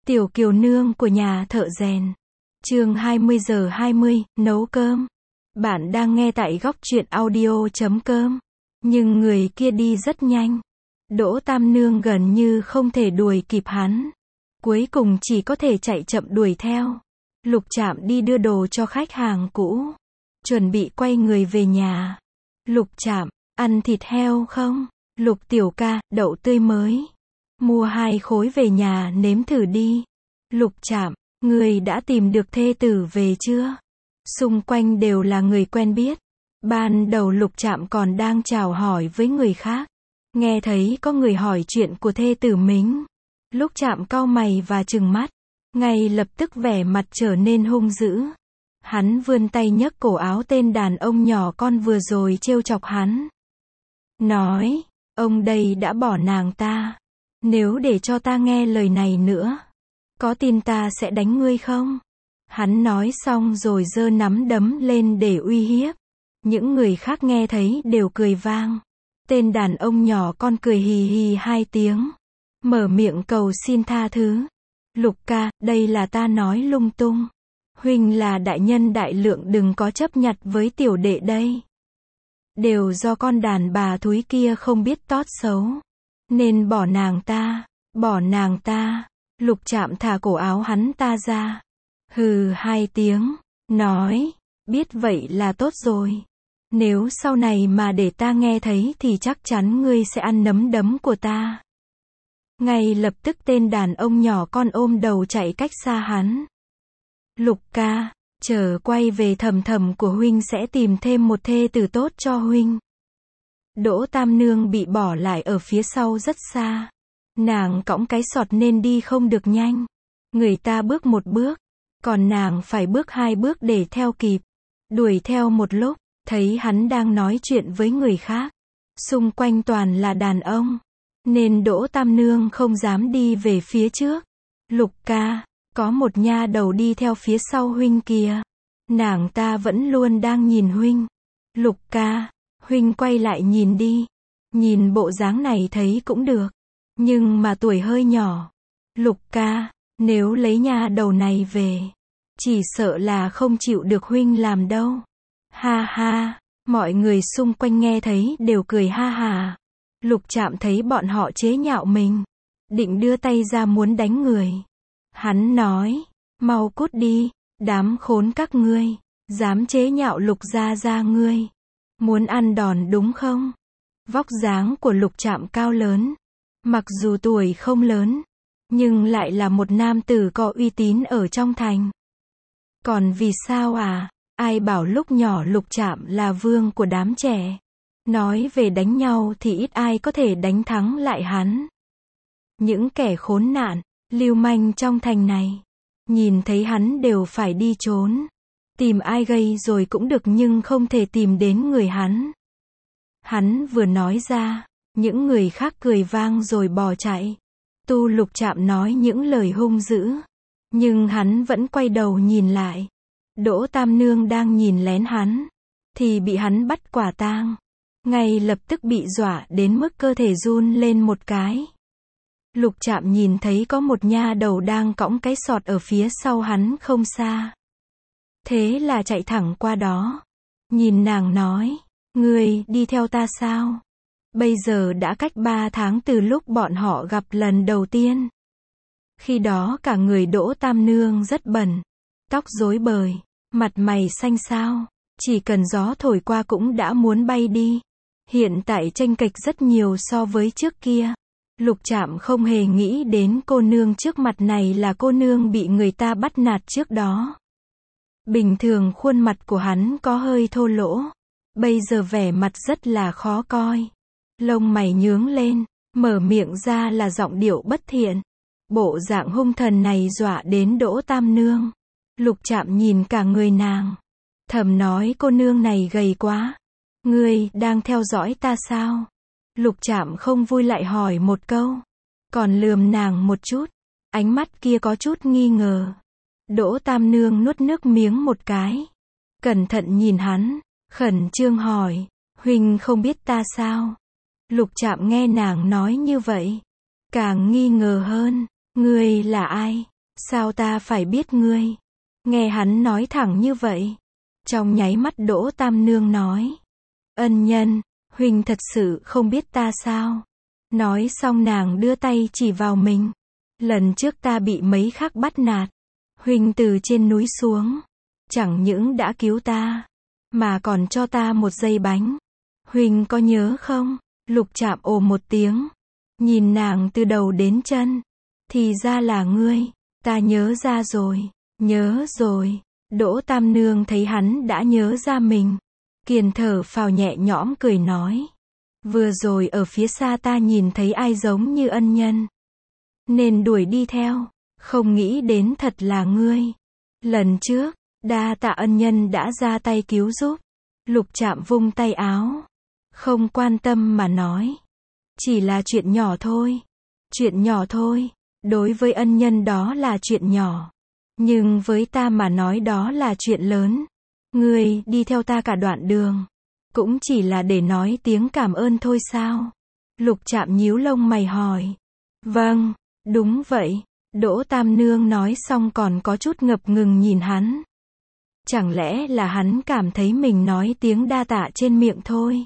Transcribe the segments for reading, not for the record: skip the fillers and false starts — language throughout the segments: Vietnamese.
Tiểu Kiều Nương của nhà thợ rèn. Chương 20:20, nấu cơm. Bạn đang nghe tại góc truyện audio.com. Nhưng người kia đi rất nhanh. Đỗ Tam Nương gần như không thể đuổi kịp hắn. Cuối cùng chỉ có thể chạy chậm đuổi theo. Lục Trạm đi đưa đồ cho khách hàng cũ. Chuẩn bị quay người về nhà. Lục Trạm, ăn thịt heo không? Lục tiểu ca, đậu tươi mới. Mua 2 khối về nhà nếm thử đi. Lục Trạm, người đã tìm được thê tử về chưa? Xung quanh đều là người quen biết. Ban đầu Lục Trạm còn đang chào hỏi với người khác. Nghe thấy có người hỏi chuyện của thê tử mình. Lục Trạm cau mày và trừng mắt. Ngay lập tức vẻ mặt trở nên hung dữ. Hắn vươn tay nhấc cổ áo tên đàn ông nhỏ con vừa rồi trêu chọc hắn. Nói, ông đây đã bỏ nàng ta. Nếu để cho ta nghe lời này nữa, có tin ta sẽ đánh ngươi không? Hắn nói xong rồi giơ nắm đấm lên để uy hiếp. Những người khác nghe thấy đều cười vang. Tên đàn ông nhỏ con cười hì hì 2 tiếng. Mở miệng cầu xin tha thứ. Lục ca, đây là ta nói lung tung. Huynh là đại nhân đại lượng, đừng có chấp nhặt với tiểu đệ đây. Đều do con đàn bà thúi kia không biết tót xấu. Nên bỏ nàng ta. Bỏ nàng ta. Lục Trạm thả cổ áo hắn ta ra. Hừ 2 tiếng. Nói. Biết vậy là tốt rồi. Nếu sau này mà để ta nghe thấy thì chắc chắn ngươi sẽ ăn nấm đấm của ta. Ngay lập tức tên đàn ông nhỏ con ôm đầu chạy cách xa hắn. Lục ca, chờ quay về thầm thầm của huynh sẽ tìm thêm một thê tử tốt cho huynh. Đỗ Tam Nương bị bỏ lại ở phía sau rất xa. Nàng cõng cái sọt nên đi không được nhanh. Người ta bước 1 bước, còn nàng phải bước 2 bước để theo kịp. Đuổi theo một lúc, thấy hắn đang nói chuyện với người khác. Xung quanh toàn là đàn ông, nên Đỗ Tam Nương không dám đi về phía trước. Lục ca, có một nha đầu đi theo phía sau huynh kìa. Nàng ta vẫn luôn đang nhìn huynh. Lục ca, huynh quay lại nhìn đi. Nhìn bộ dáng này thấy cũng được. Nhưng mà tuổi hơi nhỏ. Lục ca, nếu lấy nha đầu này về, chỉ sợ là không chịu được huynh làm đâu. Ha ha, mọi người xung quanh nghe thấy đều cười ha ha. Lục Trạm thấy bọn họ chế nhạo mình. Định đưa tay ra muốn đánh người. Hắn nói, mau cút đi, đám khốn các ngươi. Dám chế nhạo Lục gia gia ngươi. Muốn ăn đòn đúng không? Vóc dáng của Lục Trạm cao lớn. Mặc dù tuổi không lớn, nhưng lại là một nam tử có uy tín ở trong thành. Còn vì sao à? Ai bảo lúc nhỏ Lục Trạm là vương của đám trẻ. Nói về đánh nhau thì ít ai có thể đánh thắng lại hắn. Những kẻ khốn nạn, lưu manh trong thành này, nhìn thấy hắn đều phải đi trốn. Tìm ai gây rồi cũng được nhưng không thể tìm đến người hắn. Hắn vừa nói ra, những người khác cười vang rồi bỏ chạy. Tu Lục Trạm nói những lời hung dữ, nhưng hắn vẫn quay đầu nhìn lại. Đỗ Tam Nương đang nhìn lén hắn, thì bị hắn bắt quả tang. Ngay lập tức bị dọa đến mức cơ thể run lên một cái. Lục Trạm nhìn thấy có một nha đầu đang cõng cái sọt ở phía sau hắn không xa. Thế là chạy thẳng qua đó. Nhìn nàng nói, ngươi đi theo ta sao? Bây giờ đã cách 3 tháng từ lúc bọn họ gặp lần đầu tiên. Khi đó cả người Đỗ Tam Nương rất bẩn. Tóc rối bời, mặt mày xanh xao. Chỉ cần gió thổi qua cũng đã muốn bay đi. Hiện tại chênh kệch rất nhiều so với trước kia. Lục Trạm không hề nghĩ đến cô nương trước mặt này là cô nương bị người ta bắt nạt trước đó. Bình thường khuôn mặt của hắn có hơi thô lỗ. Bây giờ vẻ mặt rất là khó coi. Lông mày nhướng lên, mở miệng ra là giọng điệu bất thiện. Bộ dạng hung thần này dọa đến Đỗ Tam Nương. Lục Trạm nhìn cả người nàng. Thầm nói cô nương này gầy quá. Ngươi đang theo dõi ta sao? Lục Trạm không vui lại hỏi một câu. Còn lườm nàng một chút. Ánh mắt kia có chút nghi ngờ. Đỗ Tam Nương nuốt nước miếng một cái. Cẩn thận nhìn hắn. Khẩn trương hỏi. Huynh không biết ta sao? Lục Trạm nghe nàng nói như vậy, càng nghi ngờ hơn. Ngươi là ai? Sao ta phải biết ngươi? Nghe hắn nói thẳng như vậy. Trong nháy mắt Đỗ Tam Nương nói. Ân nhân, huynh thật sự không biết ta sao? Nói xong nàng đưa tay chỉ vào mình. Lần trước ta bị mấy khác bắt nạt. Huynh từ trên núi xuống. Chẳng những đã cứu ta, mà còn cho ta một dây bánh. Huynh có nhớ không? Lục Trạm ồ một tiếng. Nhìn nàng từ đầu đến chân. Thì ra là ngươi. Ta nhớ ra rồi. Nhớ rồi. Đỗ Tam Nương thấy hắn đã nhớ ra mình. Kiền thở phào nhẹ nhõm cười nói. Vừa rồi ở phía xa ta nhìn thấy ai giống như ân nhân. Nên đuổi đi theo. Không nghĩ đến thật là ngươi. Lần trước, đa tạ ân nhân đã ra tay cứu giúp. Lục Trạm vung tay áo. Không quan tâm mà nói. Chỉ là chuyện nhỏ thôi. Chuyện nhỏ thôi. Đối với ân nhân đó là chuyện nhỏ. Nhưng với ta mà nói đó là chuyện lớn. Ngươi đi theo ta cả đoạn đường. Cũng chỉ là để nói tiếng cảm ơn thôi sao? Lục Trạm nhíu lông mày hỏi. Vâng, đúng vậy. Đỗ Tam Nương nói xong còn có chút ngập ngừng nhìn hắn. Chẳng lẽ là hắn cảm thấy mình nói tiếng đa tạ trên miệng thôi?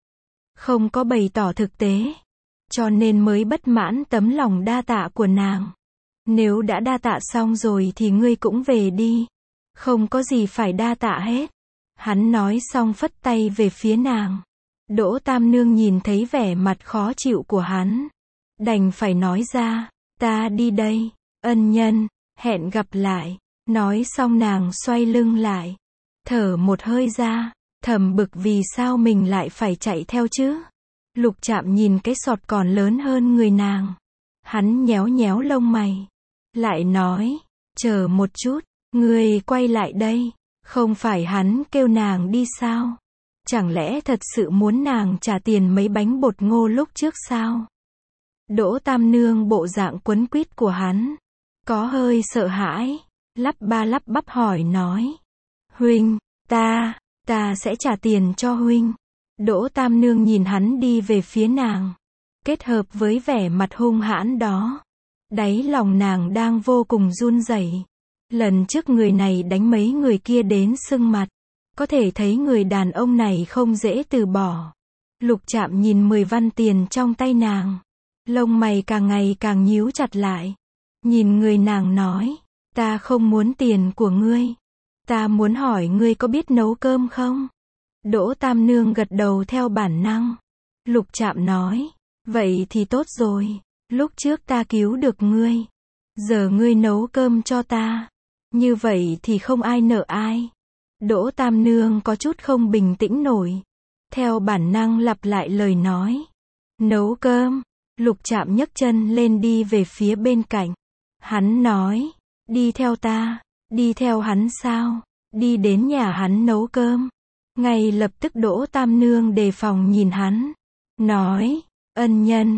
Không có bày tỏ thực tế. Cho nên mới bất mãn tấm lòng đa tạ của nàng. Nếu đã đa tạ xong rồi thì ngươi cũng về đi. Không có gì phải đa tạ hết. Hắn nói xong phất tay về phía nàng. Đỗ Tam Nương nhìn thấy vẻ mặt khó chịu của hắn. Đành phải nói ra. Ta đi đây. Ân nhân. Hẹn gặp lại. Nói xong nàng xoay lưng lại. Thở một hơi ra. Thầm bực vì sao mình lại phải chạy theo chứ. Lục Trạm nhìn cái sọt còn lớn hơn người nàng. Hắn nhéo nhéo lông mày. Lại nói. Chờ một chút. Ngươi quay lại đây. Không phải hắn kêu nàng đi sao? Chẳng lẽ thật sự muốn nàng trả tiền mấy bánh bột ngô lúc trước sao? Đỗ Tam Nương bộ dạng quấn quýt của hắn. Có hơi sợ hãi. Lắp ba lắp bắp hỏi nói. Huynh, ta sẽ trả tiền cho huynh. Đỗ Tam Nương nhìn hắn đi về phía nàng. Kết hợp với vẻ mặt hung hãn đó. Đáy lòng nàng đang vô cùng run rẩy. Lần trước người này đánh mấy người kia đến sưng mặt. Có thể thấy người đàn ông này không dễ từ bỏ. Lục Trạm nhìn 10 văn tiền trong tay nàng. Lông mày càng ngày càng nhíu chặt lại. Nhìn người nàng nói. Ta không muốn tiền của ngươi. Ta muốn hỏi ngươi có biết nấu cơm không? Đỗ Tam Nương gật đầu theo bản năng. Lục Trạm nói. Vậy thì tốt rồi. Lúc trước ta cứu được ngươi. Giờ ngươi nấu cơm cho ta. Như vậy thì không ai nợ ai. Đỗ Tam Nương có chút không bình tĩnh nổi. Theo bản năng lặp lại lời nói. Nấu cơm. Lục Trạm nhấc chân lên đi về phía bên cạnh. Hắn nói. Đi theo ta. Đi theo hắn sao? Đi đến nhà hắn nấu cơm. Ngay lập tức Đỗ Tam Nương đề phòng nhìn hắn. Nói. Ân nhân.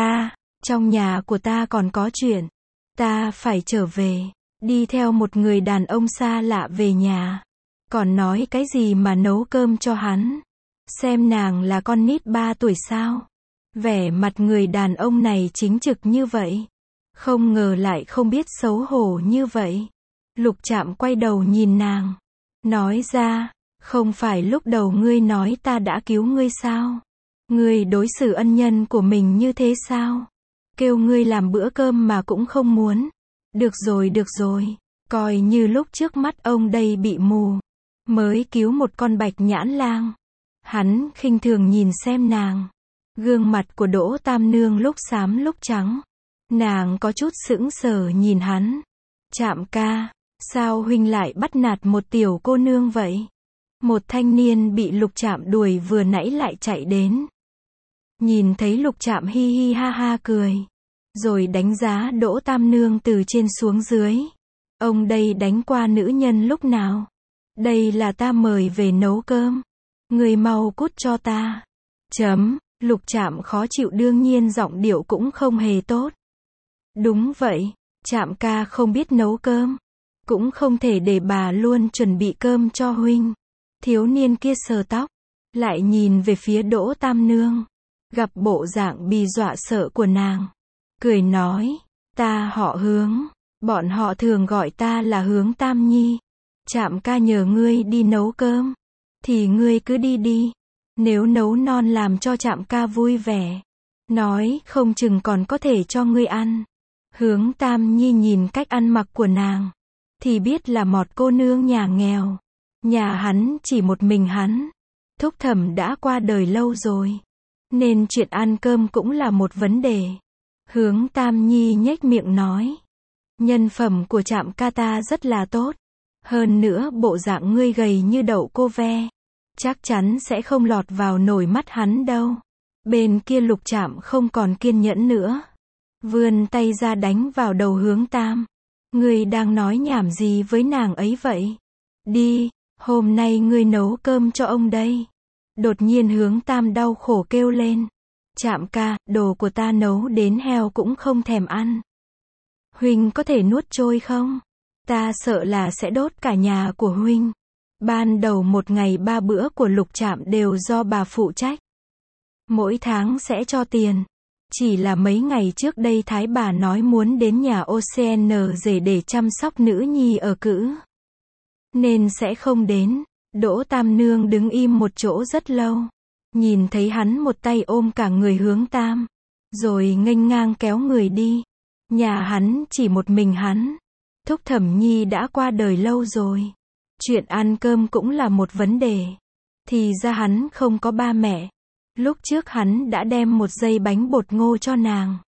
Trong nhà của ta còn có chuyện. Ta phải trở về. Đi theo một người đàn ông xa lạ về nhà. Còn nói cái gì mà nấu cơm cho hắn. Xem nàng là con nít 3 tuổi sao. Vẻ mặt người đàn ông này chính trực như vậy. Không ngờ lại không biết xấu hổ như vậy. Lục Trạm quay đầu nhìn nàng. Nói ra. Không phải lúc đầu ngươi nói ta đã cứu ngươi sao? Ngươi đối xử ân nhân của mình như thế sao? Kêu ngươi làm bữa cơm mà cũng không muốn. Được rồi. Coi như lúc trước mắt ông đây bị mù. Mới cứu một con bạch nhãn lang. Hắn khinh thường nhìn xem nàng. Gương mặt của Đỗ Tam Nương lúc xám lúc trắng. Nàng có chút sững sờ nhìn hắn. Trạm ca. Sao huynh lại bắt nạt một tiểu cô nương vậy? Một thanh niên bị Lục Trạm đuổi vừa nãy lại chạy đến. Nhìn thấy Lục Trạm hi hi ha ha cười. Rồi đánh giá Đỗ Tam Nương từ trên xuống dưới. Ông đây đánh qua nữ nhân lúc nào? Đây là ta mời về nấu cơm. Người mau cút cho ta. Lục Trạm khó chịu đương nhiên giọng điệu cũng không hề tốt. Đúng vậy, Trạm ca không biết nấu cơm. Cũng không thể để bà luôn chuẩn bị cơm cho huynh. Thiếu niên kia sờ tóc. Lại nhìn về phía Đỗ Tam Nương. Gặp bộ dạng bị dọa sợ của nàng. Cười nói. Ta họ Hướng. Bọn họ thường gọi ta là Hướng Tam Nhi. Trạm ca nhờ ngươi đi nấu cơm. Thì ngươi cứ đi đi. Nếu nấu non làm cho Trạm ca vui vẻ. Nói không chừng còn có thể cho ngươi ăn. Hướng Tam Nhi nhìn cách ăn mặc của nàng. Thì biết là một cô nương nhà nghèo. Nhà hắn chỉ một mình hắn. Thúc Thẩm đã qua đời lâu rồi. Nên chuyện ăn cơm cũng là một vấn đề. Hướng Tam Nhi nhếch miệng nói. Nhân phẩm của Trạm ca ta rất là tốt. Hơn nữa bộ dạng ngươi gầy như đậu cô ve. Chắc chắn sẽ không lọt vào nổi mắt hắn đâu. Bên kia Lục Trạm không còn kiên nhẫn nữa. Vươn tay ra đánh vào đầu Hướng Tam. Ngươi đang nói nhảm gì với nàng ấy vậy? Đi, hôm nay ngươi nấu cơm cho ông đây. Đột nhiên Hướng Tam đau khổ kêu lên. Trạm ca, đồ của ta nấu đến heo cũng không thèm ăn. Huynh có thể nuốt trôi không? Ta sợ là sẽ đốt cả nhà của huynh. Ban đầu một ngày 3 bữa của Lục Trạm đều do bà phụ trách. Mỗi tháng sẽ cho tiền. Chỉ là mấy ngày trước đây Thái bà nói muốn đến nhà OCN để chăm sóc nữ nhi ở cữ. Nên sẽ không đến. Đỗ Tam Nương đứng im một chỗ rất lâu. Nhìn thấy hắn một tay ôm cả người Hướng Tam. Rồi nghênh ngang kéo người đi. Nhà hắn chỉ một mình hắn. Thúc Thẩm Nhi đã qua đời lâu rồi. Chuyện ăn cơm cũng là một vấn đề. Thì ra hắn không có ba mẹ. Lúc trước hắn đã đem một dây bánh bột ngô cho nàng.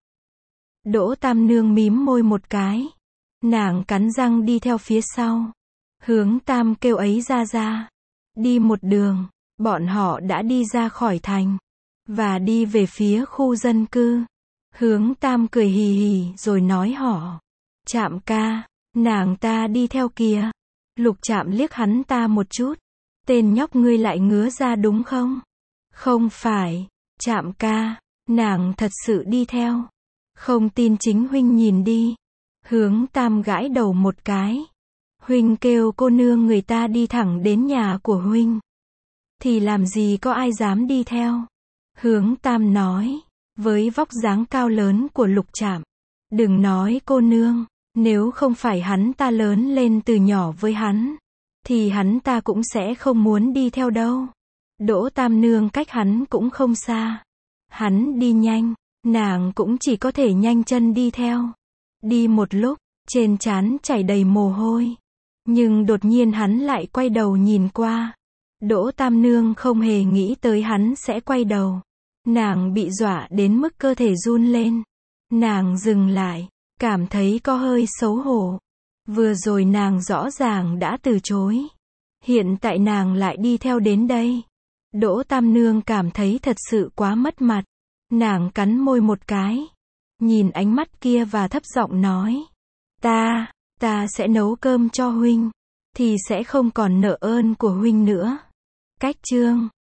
Đỗ Tam Nương mím môi một cái. Nàng cắn răng đi theo phía sau. Hướng Tam kêu ấy ra ra. Đi một đường, bọn họ đã đi ra khỏi thành. Và đi về phía khu dân cư. Hướng Tam cười hì hì rồi nói họ. Trạm ca, nàng ta đi theo kìa. Lục Trạm liếc hắn ta một chút. Tên nhóc ngươi lại ngứa ra đúng không? Không phải, Trạm ca, nàng thật sự đi theo. Không tin chính huynh nhìn đi. Hướng Tam gãi đầu một cái. Huynh kêu cô nương người ta đi thẳng đến nhà của huynh. Thì làm gì có ai dám đi theo. Hướng Tam nói. Với vóc dáng cao lớn của Lục Trạm. Đừng nói cô nương. Nếu không phải hắn ta lớn lên từ nhỏ với hắn. Thì hắn ta cũng sẽ không muốn đi theo đâu. Đỗ Tam Nương cách hắn cũng không xa. Hắn đi nhanh. Nàng cũng chỉ có thể nhanh chân đi theo. Đi một lúc. Trên trán chảy đầy mồ hôi. Nhưng đột nhiên hắn lại quay đầu nhìn qua. Đỗ Tam Nương không hề nghĩ tới hắn sẽ quay đầu. Nàng bị dọa đến mức cơ thể run lên. Nàng dừng lại, cảm thấy có hơi xấu hổ. Vừa rồi nàng rõ ràng đã từ chối. Hiện tại nàng lại đi theo đến đây. Đỗ Tam Nương cảm thấy thật sự quá mất mặt. Nàng cắn môi một cái. Nhìn ánh mắt kia và thấp giọng nói. Ta sẽ nấu cơm cho huynh. Thì sẽ không còn nợ ơn của huynh nữa. Cách chương